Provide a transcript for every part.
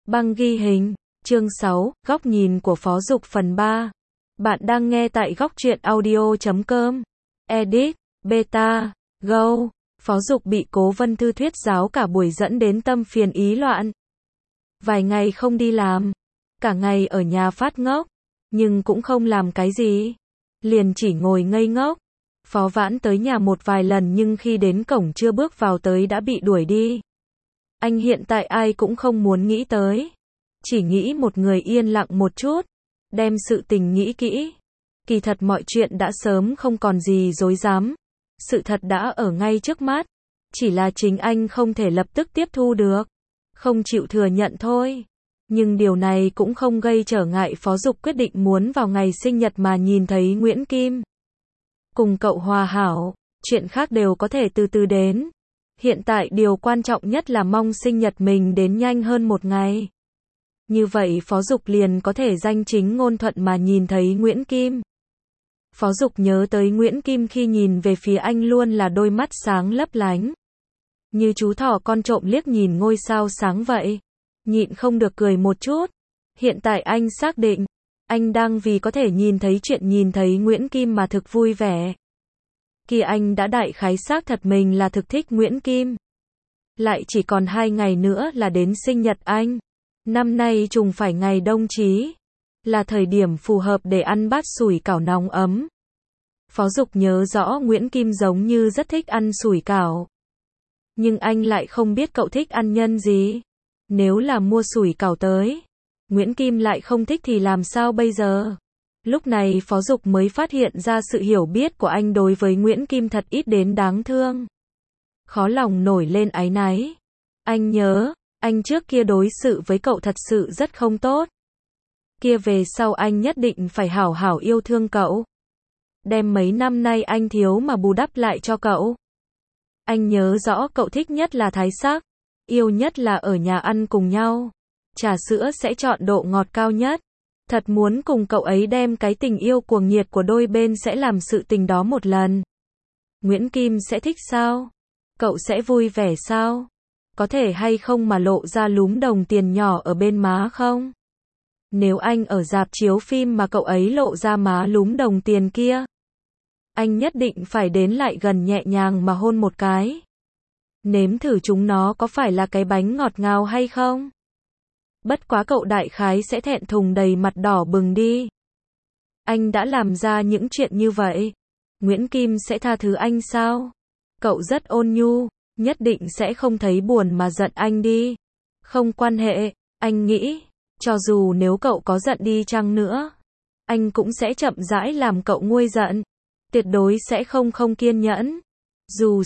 Băng ghi hình, chương 6, góc nhìn của Phó Dục phần 3. Bạn đang nghe tại góc truyện audio.com. Edit, Beta, Go. Phó Dục bị Cố Vân Thư thuyết giáo cả buổi dẫn đến tâm phiền ý loạn. Vài ngày không đi làm, cả ngày ở nhà phát ngốc, nhưng cũng không làm cái gì. Liền chỉ ngồi ngây ngốc. Phó Vãn tới nhà một vài lần nhưng khi đến cổng chưa bước vào tới đã bị đuổi đi. Anh hiện tại ai cũng không muốn nghĩ tới. Chỉ nghĩ một người yên lặng một chút. Đem sự tình nghĩ kỹ. Kỳ thật mọi chuyện đã sớm không còn gì dối dám. Sự thật đã ở ngay trước mắt. Chỉ là chính anh không thể lập tức tiếp thu được. Không chịu thừa nhận thôi. Nhưng điều này cũng không gây trở ngại Phó Dục quyết định muốn vào ngày sinh nhật mà nhìn thấy Nguyễn Kim. Cùng cậu hòa hảo, chuyện khác đều có thể từ từ đến. Hiện tại điều quan trọng nhất là mong sinh nhật mình đến nhanh hơn một ngày. Như vậy Phó Dục liền có thể danh chính ngôn thuận mà nhìn thấy Nguyễn Kim. Phó Dục nhớ tới Nguyễn Kim khi nhìn về phía anh luôn là đôi mắt sáng lấp lánh. Như chú thỏ con trộm liếc nhìn ngôi sao sáng vậy. Nhịn không được cười một chút. Hiện tại anh xác định, anh đang vì có thể nhìn thấy chuyện nhìn thấy Nguyễn Kim mà thực vui vẻ. Kia anh đã đại khái xác thật mình là thực thích Nguyễn Kim. Lại chỉ còn 2 ngày nữa là đến sinh nhật anh. Năm nay trùng phải ngày đông chí. Là thời điểm phù hợp để ăn bát sủi cảo nóng ấm. Phó Dục nhớ rõ Nguyễn Kim giống như rất thích ăn sủi cảo. Nhưng anh lại không biết cậu thích ăn nhân gì. Nếu là mua sủi cảo tới, Nguyễn Kim lại không thích thì làm sao bây giờ? Lúc này Phó Dục mới phát hiện ra sự hiểu biết của anh đối với Nguyễn Kim thật ít đến đáng thương. Khó lòng nổi lên áy náy. Anh nhớ, anh trước kia đối xử với cậu thật sự rất không tốt. Kia về sau anh nhất định phải hảo hảo yêu thương cậu. Đem mấy năm nay anh thiếu mà bù đắp lại cho cậu. Anh nhớ rõ cậu thích nhất là thái sắc. Yêu nhất là ở nhà ăn cùng nhau. Trà sữa sẽ chọn độ ngọt cao nhất. Thật muốn cùng cậu ấy đem cái tình yêu cuồng nhiệt của đôi bên sẽ làm sự tình đó một lần. Nguyễn Kim sẽ thích sao? Cậu sẽ vui vẻ sao? Có thể hay không mà lộ ra lúm đồng tiền nhỏ ở bên má không? Nếu anh ở rạp chiếu phim mà cậu ấy lộ ra má lúm đồng tiền kia, anh nhất định phải đến lại gần nhẹ nhàng mà hôn một cái. Nếm thử chúng nó có phải là cái bánh ngọt ngào hay không? Bất quá cậu đại khái sẽ thẹn thùng đầy mặt đỏ bừng đi. Anh đã làm ra những chuyện như vậy. Nguyễn Kim sẽ tha thứ anh sao? Cậu rất ôn nhu, nhất định sẽ không thấy buồn mà giận anh đi. Không quan hệ, anh nghĩ, cho dù nếu cậu có giận đi chăng nữa, anh cũng sẽ chậm rãi làm cậu nguôi giận. Tuyệt đối sẽ không kiên nhẫn. Dù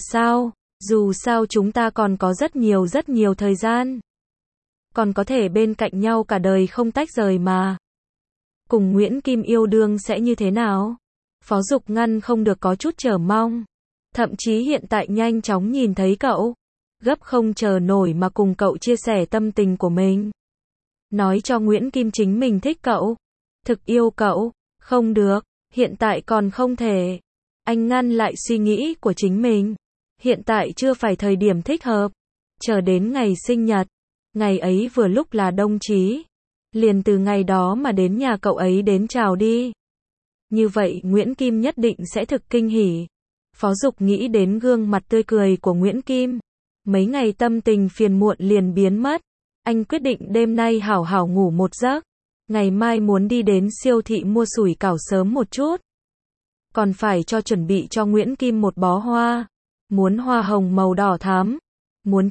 sao chúng ta còn có rất nhiều thời gian. Còn có thể bên cạnh nhau cả đời không tách rời mà. Cùng Nguyễn Kim yêu đương sẽ như thế nào? Phó Dục ngăn không được có chút chờ mong. Thậm chí hiện tại nhanh chóng nhìn thấy cậu. Gấp không chờ nổi mà cùng cậu chia sẻ tâm tình của mình. Nói cho Nguyễn Kim chính mình thích cậu. Thực yêu cậu. Không được, hiện tại còn không thể. Anh ngăn lại suy nghĩ của chính mình. Hiện tại chưa phải thời điểm thích hợp. Chờ đến ngày sinh nhật. Ngày ấy vừa lúc là đông chí. Liền từ ngày đó mà đến nhà cậu ấy đến chào đi. Như vậy Nguyễn Kim nhất định sẽ thực kinh hỉ. Phó Dục nghĩ đến gương mặt tươi cười của Nguyễn Kim. Mấy ngày tâm tình phiền muộn liền biến mất. Anh quyết định đêm nay hảo hảo ngủ một giấc. Ngày mai muốn đi đến siêu thị mua sủi cảo sớm một chút. Còn phải chuẩn bị cho Nguyễn Kim một bó hoa. Muốn hoa hồng màu đỏ thắm. Muốn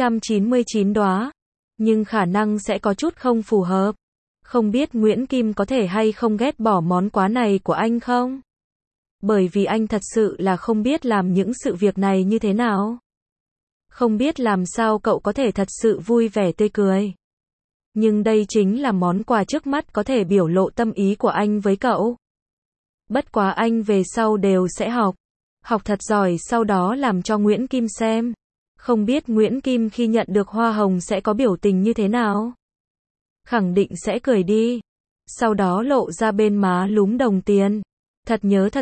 999 đóa. Nhưng khả năng sẽ có chút không phù hợp. Không biết Nguyễn Kim có thể hay không ghét bỏ món quà này của anh không? Bởi vì anh thật sự là không biết làm những sự việc này như thế nào. Không biết làm sao cậu có thể thật sự vui vẻ tươi cười. Nhưng đây chính là món quà trước mắt có thể biểu lộ tâm ý của anh với cậu. Bất quá anh về sau đều sẽ học thật giỏi sau đó làm cho Nguyễn Kim xem. Không biết Nguyễn Kim khi nhận được hoa hồng sẽ có biểu tình như thế nào? Khẳng định sẽ cười đi. Sau đó lộ ra bên má lúm đồng tiền. Thật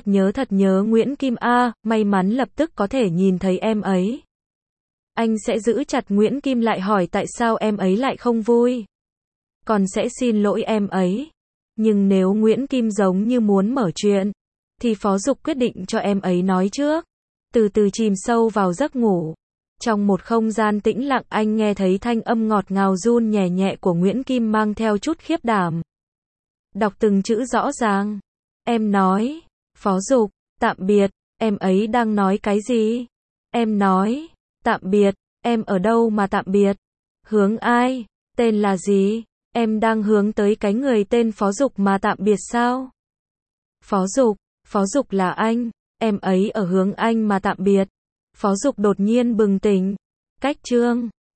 nhớ Nguyễn Kim a, may mắn lập tức có thể nhìn thấy em ấy. Anh sẽ giữ chặt Nguyễn Kim lại hỏi tại sao em ấy lại không vui. con sẽ xin lỗi em ấy. Nhưng nếu Nguyễn Kim giống như muốn mở chuyện, thì Phó Dục quyết định cho em ấy nói trước. Từ từ chìm sâu vào giấc ngủ. Trong một không gian tĩnh lặng anh nghe thấy thanh âm ngọt ngào run nhẹ nhẹ của Nguyễn Kim mang theo chút khiếp đảm. Đọc từng chữ rõ ràng. Em nói, Phó Dục, tạm biệt, em ấy đang nói cái gì? Em nói, tạm biệt, em ở đâu mà tạm biệt? Hướng ai? Tên là gì? Em đang hướng tới cái người tên Phó Dục mà tạm biệt sao? Phó Dục là anh, em ấy ở hướng anh mà tạm biệt. Phó Dục đột nhiên bừng tỉnh. Cách chương